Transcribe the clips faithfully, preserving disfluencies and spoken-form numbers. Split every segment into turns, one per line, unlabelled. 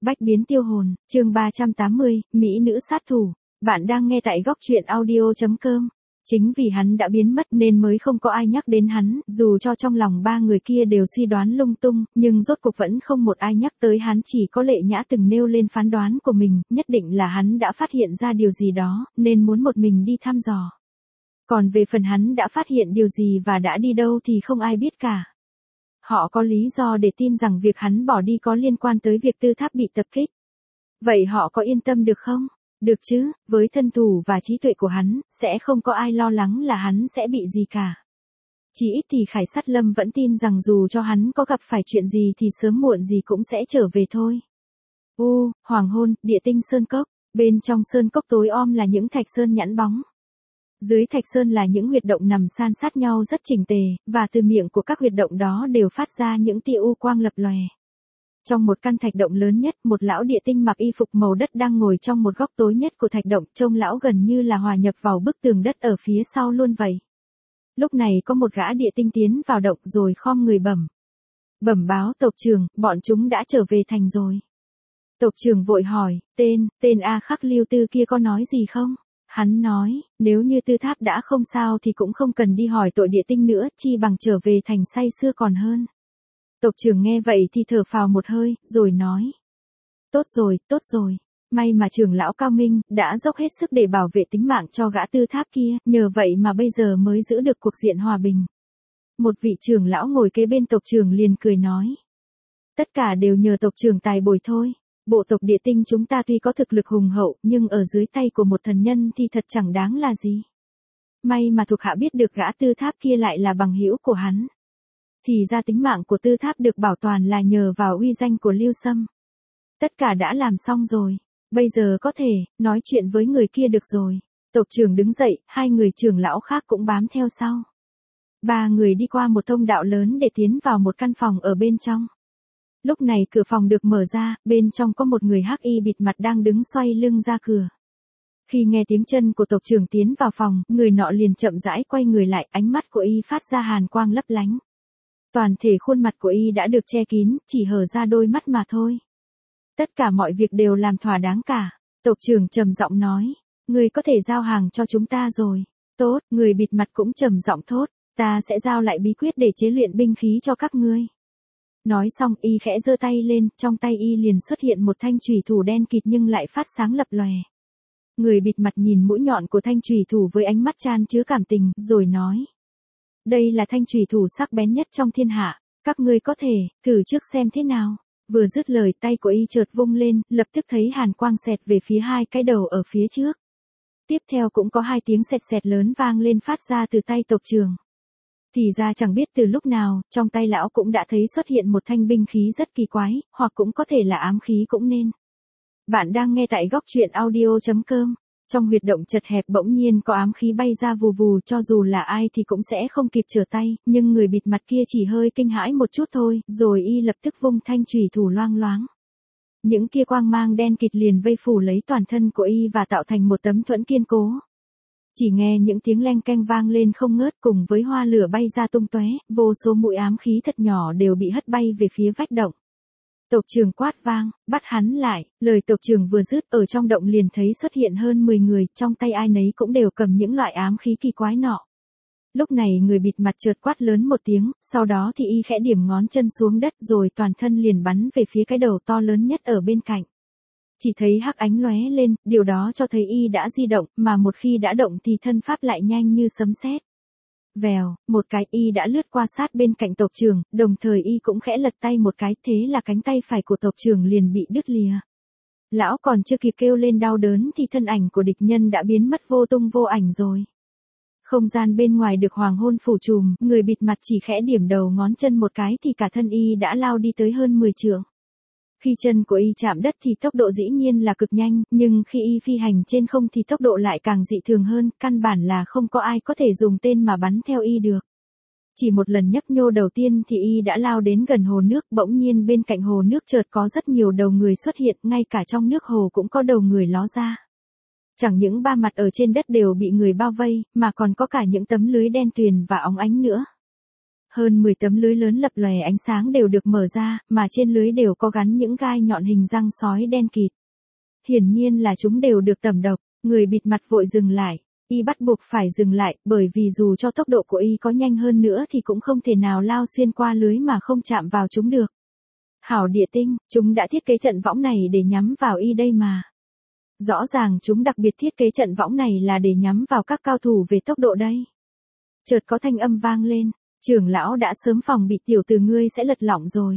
Bách biến tiêu hồn, chương ba trăm tám mươi, Mỹ nữ sát thủ. Bạn đang nghe tại góc truyện audio chấm com. Chính vì hắn đã biến mất nên mới không có ai nhắc đến hắn, dù cho trong lòng ba người kia đều suy đoán lung tung, nhưng rốt cuộc vẫn không một ai nhắc tới hắn, chỉ có Lệ Nhã từng nêu lên phán đoán của mình, nhất định là hắn đã phát hiện ra điều gì đó, nên muốn một mình đi thăm dò. Còn về phần hắn đã phát hiện điều gì và đã đi đâu thì không ai biết cả. Họ có lý do để tin rằng việc hắn bỏ đi có liên quan tới việc Tư Tháp bị tập kích. Vậy họ có yên tâm được không? Được chứ, với thân thủ và trí tuệ của hắn, sẽ không có ai lo lắng là hắn sẽ bị gì cả. Chỉ ít thì Khải Sát Lâm vẫn tin rằng dù cho hắn có gặp phải chuyện gì thì sớm muộn gì cũng sẽ trở về thôi. U, hoàng hôn, địa tinh sơn cốc, bên trong sơn cốc tối om là những thạch sơn nhẵn bóng. Dưới thạch sơn là những huyệt động nằm san sát nhau rất chỉnh tề, và từ miệng của các huyệt động đó đều phát ra những tia u quang lập lòe. Trong một căn thạch động lớn nhất, một lão địa tinh mặc y phục màu đất đang ngồi trong một góc tối nhất của thạch động, trông lão gần như là hòa nhập vào bức tường đất ở phía sau luôn vậy. Lúc này có một gã địa tinh tiến vào động rồi khom người bẩm. Bẩm báo tộc trưởng, bọn chúng đã trở về thành rồi. Tộc trưởng vội hỏi, tên, tên A Khắc Lưu Tư kia có nói gì không? Hắn nói, nếu như Tư Tháp đã không sao thì cũng không cần đi hỏi tội địa tinh nữa, chi bằng trở về thành say xưa còn hơn. Tộc trưởng nghe vậy thì thở phào một hơi, rồi nói. Tốt rồi, tốt rồi. May mà trưởng lão Cao Minh đã dốc hết sức để bảo vệ tính mạng cho gã Tư Tháp kia, nhờ vậy mà bây giờ mới giữ được cuộc diện hòa bình. Một vị trưởng lão ngồi kế bên tộc trưởng liền cười nói. Tất cả đều nhờ tộc trưởng tài bồi thôi. Bộ tộc địa tinh chúng ta tuy có thực lực hùng hậu, nhưng ở dưới tay của một thần nhân thì thật chẳng đáng là gì. May mà thuộc hạ biết được gã Tư Tháp kia lại là bằng hữu của hắn. Thì ra tính mạng của Tư Tháp được bảo toàn là nhờ vào uy danh của Lưu Sâm. Tất cả đã làm xong rồi. Bây giờ có thể nói chuyện với người kia được rồi. Tộc trưởng đứng dậy, hai người trưởng lão khác cũng bám theo sau. Ba người đi qua một thông đạo lớn để tiến vào một căn phòng ở bên trong. Lúc này cửa phòng được mở ra, bên trong có một người hắc y bịt mặt đang đứng xoay lưng ra cửa. Khi nghe tiếng chân của tộc trưởng tiến vào phòng, người nọ liền chậm rãi quay người lại, ánh mắt của y phát ra hàn quang lấp lánh. Toàn thể khuôn mặt của y đã được che kín, chỉ hở ra đôi mắt mà thôi. Tất cả mọi việc đều làm thỏa đáng cả. Tộc trưởng trầm giọng nói, người có thể giao hàng cho chúng ta rồi. Tốt, người bịt mặt cũng trầm giọng thốt, ta sẽ giao lại bí quyết để chế luyện binh khí cho các ngươi. Nói xong y khẽ giơ tay lên, trong tay y liền xuất hiện một thanh chùy thủ đen kịt nhưng lại phát sáng lập lòe. Người bịt mặt nhìn mũi nhọn của thanh chùy thủ với ánh mắt chan chứa cảm tình, rồi nói. Đây là thanh chùy thủ sắc bén nhất trong thiên hạ, các ngươi có thể, thử trước xem thế nào. Vừa dứt lời tay của y chợt vung lên, lập tức thấy hàn quang xẹt về phía hai cái đầu ở phía trước. Tiếp theo cũng có hai tiếng xẹt xẹt lớn vang lên phát ra từ tay tộc trưởng. Thì ra chẳng biết từ lúc nào, trong tay lão cũng đã thấy xuất hiện một thanh binh khí rất kỳ quái, hoặc cũng có thể là ám khí cũng nên. Bạn đang nghe tại góc truyện audio chấm com. Trong huyệt động chật hẹp bỗng nhiên có ám khí bay ra vù vù, cho dù là ai thì cũng sẽ không kịp trở tay, nhưng người bịt mặt kia chỉ hơi kinh hãi một chút thôi, rồi y lập tức vung thanh chùy thủ loang loáng. Những kia quang mang đen kịt liền vây phủ lấy toàn thân của y và tạo thành một tấm thuẫn kiên cố. Chỉ nghe những tiếng leng keng vang lên không ngớt cùng với hoa lửa bay ra tung tóe, vô số mũi ám khí thật nhỏ đều bị hất bay về phía vách động. Tộc trưởng quát vang, bắt hắn lại, lời tộc trưởng vừa dứt ở trong động liền thấy xuất hiện hơn mười người, trong tay ai nấy cũng đều cầm những loại ám khí kỳ quái nọ. Lúc này người bịt mặt chợt quát lớn một tiếng, sau đó thì y khẽ điểm ngón chân xuống đất rồi toàn thân liền bắn về phía cái đầu to lớn nhất ở bên cạnh. Chỉ thấy hắc ánh lóe lên, điều đó cho thấy y đã di động, mà một khi đã động thì thân pháp lại nhanh như sấm sét. Vèo, một cái y đã lướt qua sát bên cạnh tộc trưởng, đồng thời y cũng khẽ lật tay một cái, thế là cánh tay phải của tộc trưởng liền bị đứt lìa. Lão còn chưa kịp kêu lên đau đớn thì thân ảnh của địch nhân đã biến mất vô tung vô ảnh rồi. Không gian bên ngoài được hoàng hôn phủ trùm, người bịt mặt chỉ khẽ điểm đầu ngón chân một cái thì cả thân y đã lao đi tới hơn mười trượng. Khi chân của y chạm đất thì tốc độ dĩ nhiên là cực nhanh, nhưng khi y phi hành trên không thì tốc độ lại càng dị thường hơn, căn bản là không có ai có thể dùng tên mà bắn theo y được. Chỉ một lần nhấp nhô đầu tiên thì y đã lao đến gần hồ nước, bỗng nhiên bên cạnh hồ nước chợt có rất nhiều đầu người xuất hiện, ngay cả trong nước hồ cũng có đầu người ló ra. Chẳng những ba mặt ở trên đất đều bị người bao vây, mà còn có cả những tấm lưới đen tuyền và óng ánh nữa. Hơn mười tấm lưới lớn lập lòe ánh sáng đều được mở ra, mà trên lưới đều có gắn những gai nhọn hình răng sói đen kịt. Hiển nhiên là chúng đều được tẩm độc, người bịt mặt vội dừng lại. Y bắt buộc phải dừng lại, bởi vì dù cho tốc độ của Y có nhanh hơn nữa thì cũng không thể nào lao xuyên qua lưới mà không chạm vào chúng được. Hảo địa tinh, chúng đã thiết kế trận võng này để nhắm vào Y đây mà. Rõ ràng chúng đặc biệt thiết kế trận võng này là để nhắm vào các cao thủ về tốc độ đây. Chợt có thanh âm vang lên, trưởng lão đã sớm phòng bị tiểu tử ngươi sẽ lật lọng rồi.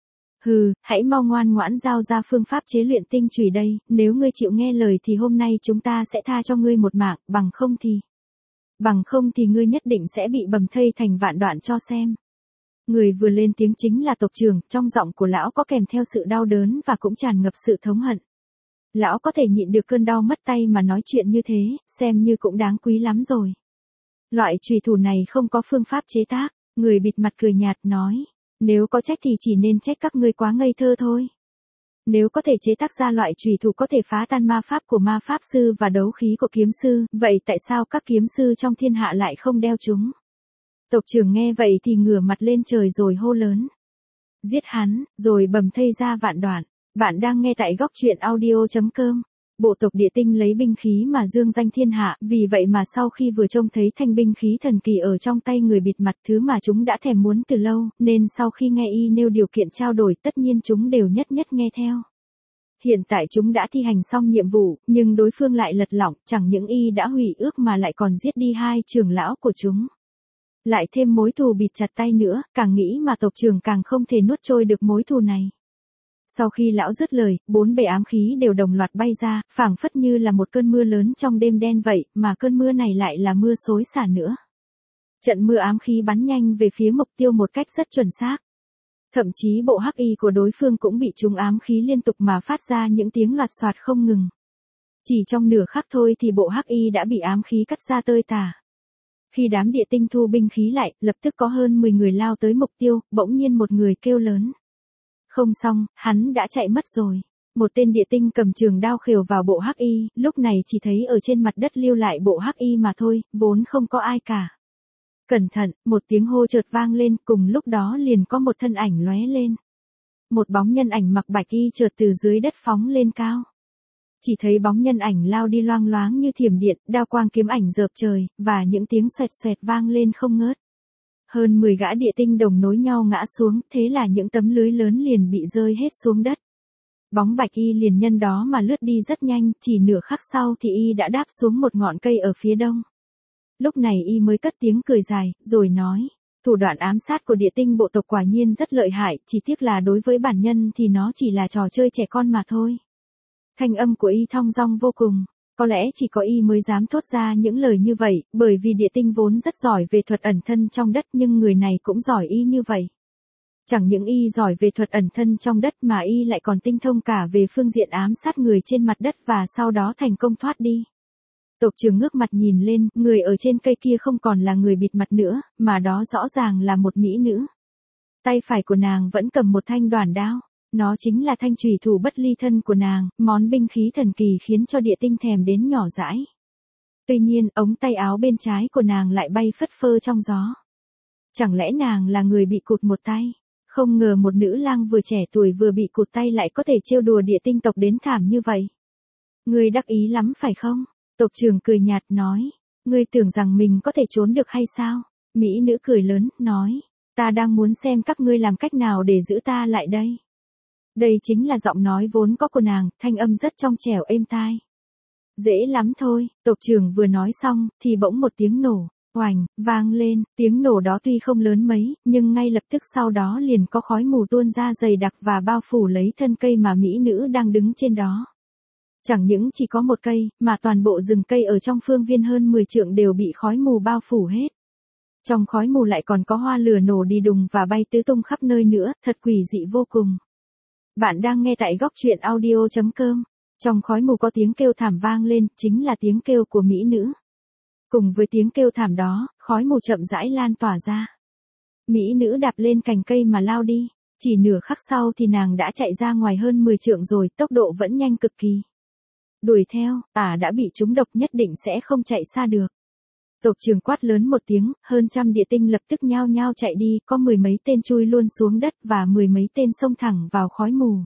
Hừ, hãy mau ngoan ngoãn giao ra phương pháp chế luyện tinh chùy đây, nếu ngươi chịu nghe lời thì hôm nay chúng ta sẽ tha cho ngươi một mạng, bằng không thì... Bằng không thì ngươi nhất định sẽ bị bầm thây thành vạn đoạn cho xem. Người vừa lên tiếng chính là tộc trưởng, trong giọng của lão có kèm theo sự đau đớn và cũng tràn ngập sự thống hận. Lão có thể nhịn được cơn đau mất tay mà nói chuyện như thế, xem như cũng đáng quý lắm rồi. Loại chùy thủ này không có phương pháp chế tác, người bịt mặt cười nhạt nói. Nếu có trách thì chỉ nên trách các ngươi quá ngây thơ thôi. Nếu có thể chế tác ra loại chùy thủ có thể phá tan ma pháp của ma pháp sư và đấu khí của kiếm sư, vậy tại sao các kiếm sư trong thiên hạ lại không đeo chúng? Tộc trưởng nghe vậy thì ngửa mặt lên trời rồi hô lớn. Giết hắn, rồi bầm thây ra vạn đoạn. Bạn đang nghe tại góc truyện audio chấm com. Bộ tộc địa tinh lấy binh khí mà dương danh thiên hạ, vì vậy mà sau khi vừa trông thấy thanh binh khí thần kỳ ở trong tay người bịt mặt, thứ mà chúng đã thèm muốn từ lâu, nên sau khi nghe Y nêu điều kiện trao đổi tất nhiên chúng đều nhất nhất nghe theo. Hiện tại chúng đã thi hành xong nhiệm vụ, nhưng đối phương lại lật lọng, chẳng những Y đã hủy ước mà lại còn giết đi hai trưởng lão của chúng. Lại thêm mối thù bịt chặt tay nữa, càng nghĩ mà tộc trưởng càng không thể nuốt trôi được mối thù này. Sau khi lão dứt lời, bốn bề ám khí đều đồng loạt bay ra, phảng phất như là một cơn mưa lớn trong đêm đen vậy, mà cơn mưa này lại là mưa xối xả nữa. Trận mưa ám khí bắn nhanh về phía mục tiêu một cách rất chuẩn xác. Thậm chí bộ hắc y của đối phương cũng bị trúng ám khí liên tục mà phát ra những tiếng loạt soạt không ngừng. Chỉ trong nửa khắc thôi thì bộ hắc y đã bị ám khí cắt ra tơi tả. Khi đám địa tinh thu binh khí lại, lập tức có hơn mười người lao tới mục tiêu, bỗng nhiên một người kêu lớn. Không xong, hắn đã chạy mất rồi. Một tên địa tinh cầm trường đao khều vào bộ hắc y, lúc này chỉ thấy ở trên mặt đất lưu lại bộ hắc y mà thôi, vốn không có ai cả. Cẩn thận, một tiếng hô chợt vang lên, cùng lúc đó liền có một thân ảnh lóe lên. Một bóng nhân ảnh mặc bạch y chợt từ dưới đất phóng lên cao. Chỉ thấy bóng nhân ảnh lao đi loang loáng như thiểm điện, đao quang kiếm ảnh rợp trời, và những tiếng xoẹt xoẹt vang lên không ngớt. Hơn mười gã địa tinh đồng nối nhau ngã xuống, thế là những tấm lưới lớn liền bị rơi hết xuống đất. Bóng bạch y liền nhân đó mà lướt đi rất nhanh, chỉ nửa khắc sau thì y đã đáp xuống một ngọn cây ở phía đông. Lúc này y mới cất tiếng cười dài, rồi nói, thủ đoạn ám sát của địa tinh bộ tộc quả nhiên rất lợi hại, chỉ tiếc là đối với bản nhân thì nó chỉ là trò chơi trẻ con mà thôi. Thanh âm của y thong dong vô cùng. Có lẽ chỉ có y mới dám thốt ra những lời như vậy, bởi vì địa tinh vốn rất giỏi về thuật ẩn thân trong đất nhưng người này cũng giỏi y như vậy. Chẳng những y giỏi về thuật ẩn thân trong đất mà y lại còn tinh thông cả về phương diện ám sát người trên mặt đất và sau đó thành công thoát đi. Tộc trưởng ngước mặt nhìn lên, người ở trên cây kia không còn là người bịt mặt nữa, mà đó rõ ràng là một mỹ nữ. Tay phải của nàng vẫn cầm một thanh đoản đao. Nó chính là thanh chùy thủ bất ly thân của nàng, món binh khí thần kỳ khiến cho địa tinh thèm đến nhỏ dãi. Tuy nhiên, ống tay áo bên trái của nàng lại bay phất phơ trong gió. Chẳng lẽ nàng là người bị cụt một tay? Không ngờ một nữ lang vừa trẻ tuổi vừa bị cụt tay lại có thể trêu đùa địa tinh tộc đến thảm như vậy. Ngươi đắc ý lắm phải không? Tộc trưởng cười nhạt nói. Ngươi tưởng rằng mình có thể trốn được hay sao? Mỹ nữ cười lớn, nói. Ta đang muốn xem các ngươi làm cách nào để giữ ta lại đây. Đây chính là giọng nói vốn có của nàng, thanh âm rất trong trẻo êm tai. Dễ lắm thôi, tộc trưởng vừa nói xong, thì bỗng một tiếng nổ, oành, vang lên, tiếng nổ đó tuy không lớn mấy, nhưng ngay lập tức sau đó liền có khói mù tuôn ra dày đặc và bao phủ lấy thân cây mà mỹ nữ đang đứng trên đó. Chẳng những chỉ có một cây, mà toàn bộ rừng cây ở trong phương viên hơn mười trượng đều bị khói mù bao phủ hết. Trong khói mù lại còn có hoa lửa nổ đi đùng và bay tứ tung khắp nơi nữa, thật quỷ dị vô cùng. Bạn đang nghe tại góc truyện audio chấm com. Trong khói mù có tiếng kêu thảm vang lên, chính là tiếng kêu của mỹ nữ. Cùng với tiếng kêu thảm đó, khói mù chậm rãi lan tỏa ra. Mỹ nữ đạp lên cành cây mà lao đi, chỉ nửa khắc sau thì nàng đã chạy ra ngoài hơn mười trượng rồi, tốc độ vẫn nhanh cực kỳ. Đuổi theo, ả đã bị trúng độc nhất định sẽ không chạy xa được. Tộc trưởng quát lớn một tiếng, hơn trăm địa tinh lập tức nhao nhao chạy đi, có mười mấy tên chui luôn xuống đất và mười mấy tên xông thẳng vào khói mù.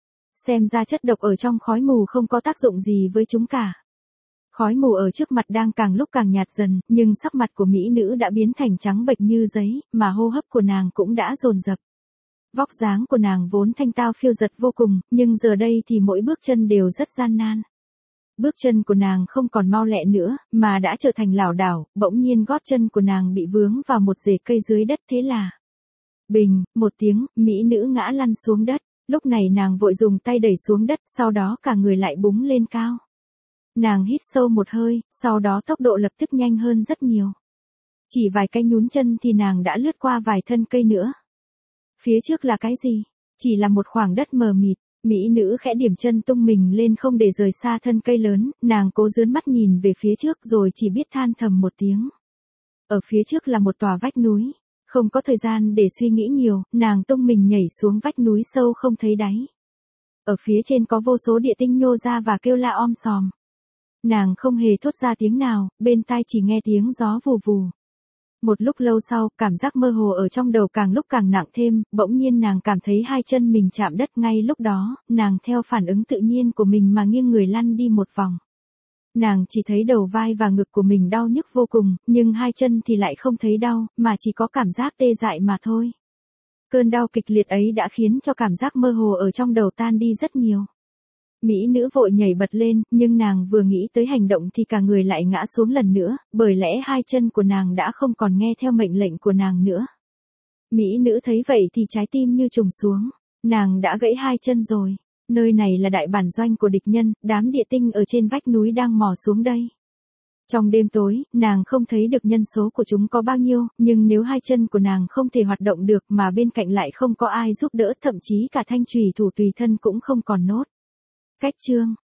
Xem ra chất độc ở trong khói mù không có tác dụng gì với chúng cả. Khói mù ở trước mặt đang càng lúc càng nhạt dần, nhưng sắc mặt của mỹ nữ đã biến thành trắng bệch như giấy, mà hô hấp của nàng cũng đã dồn dập. Vóc dáng của nàng vốn thanh tao phiêu dật vô cùng, nhưng giờ đây thì mỗi bước chân đều rất gian nan. Bước chân của nàng không còn mau lẹ nữa, mà đã trở thành lảo đảo, bỗng nhiên gót chân của nàng bị vướng vào một rễ cây dưới đất, thế là bình, một tiếng, mỹ nữ ngã lăn xuống đất. Lúc này nàng vội dùng tay đẩy xuống đất, sau đó cả người lại búng lên cao. Nàng hít sâu một hơi, sau đó tốc độ lập tức nhanh hơn rất nhiều. Chỉ vài cái nhún chân thì nàng đã lướt qua vài thân cây nữa. Phía trước là cái gì? Chỉ là một khoảng đất mờ mịt. Mỹ nữ khẽ điểm chân tung mình lên không để rời xa thân cây lớn, nàng cố dướn mắt nhìn về phía trước rồi chỉ biết than thầm một tiếng. Ở phía trước là một tòa vách núi. Không có thời gian để suy nghĩ nhiều, nàng tung mình nhảy xuống vách núi sâu không thấy đáy. Ở phía trên có vô số địa tinh nhô ra và kêu la om sòm. Nàng không hề thốt ra tiếng nào, bên tai chỉ nghe tiếng gió vù vù. Một lúc lâu sau, cảm giác mơ hồ ở trong đầu càng lúc càng nặng thêm, bỗng nhiên nàng cảm thấy hai chân mình chạm đất. Ngay lúc đó, nàng theo phản ứng tự nhiên của mình mà nghiêng người lăn đi một vòng. Nàng chỉ thấy đầu vai và ngực của mình đau nhức vô cùng, nhưng hai chân thì lại không thấy đau, mà chỉ có cảm giác tê dại mà thôi. Cơn đau kịch liệt ấy đã khiến cho cảm giác mơ hồ ở trong đầu tan đi rất nhiều. Mỹ nữ vội nhảy bật lên, nhưng nàng vừa nghĩ tới hành động thì cả người lại ngã xuống lần nữa, bởi lẽ hai chân của nàng đã không còn nghe theo mệnh lệnh của nàng nữa. Mỹ nữ thấy vậy thì trái tim như trùng xuống, nàng đã gãy hai chân rồi. Nơi này là đại bản doanh của địch nhân, đám địa tinh ở trên vách núi đang mò xuống đây. Trong đêm tối, nàng không thấy được nhân số của chúng có bao nhiêu, nhưng nếu hai chân của nàng không thể hoạt động được mà bên cạnh lại không có ai giúp đỡ, thậm chí cả thanh chùy thủ tùy thân cũng không còn nốt. Cách chương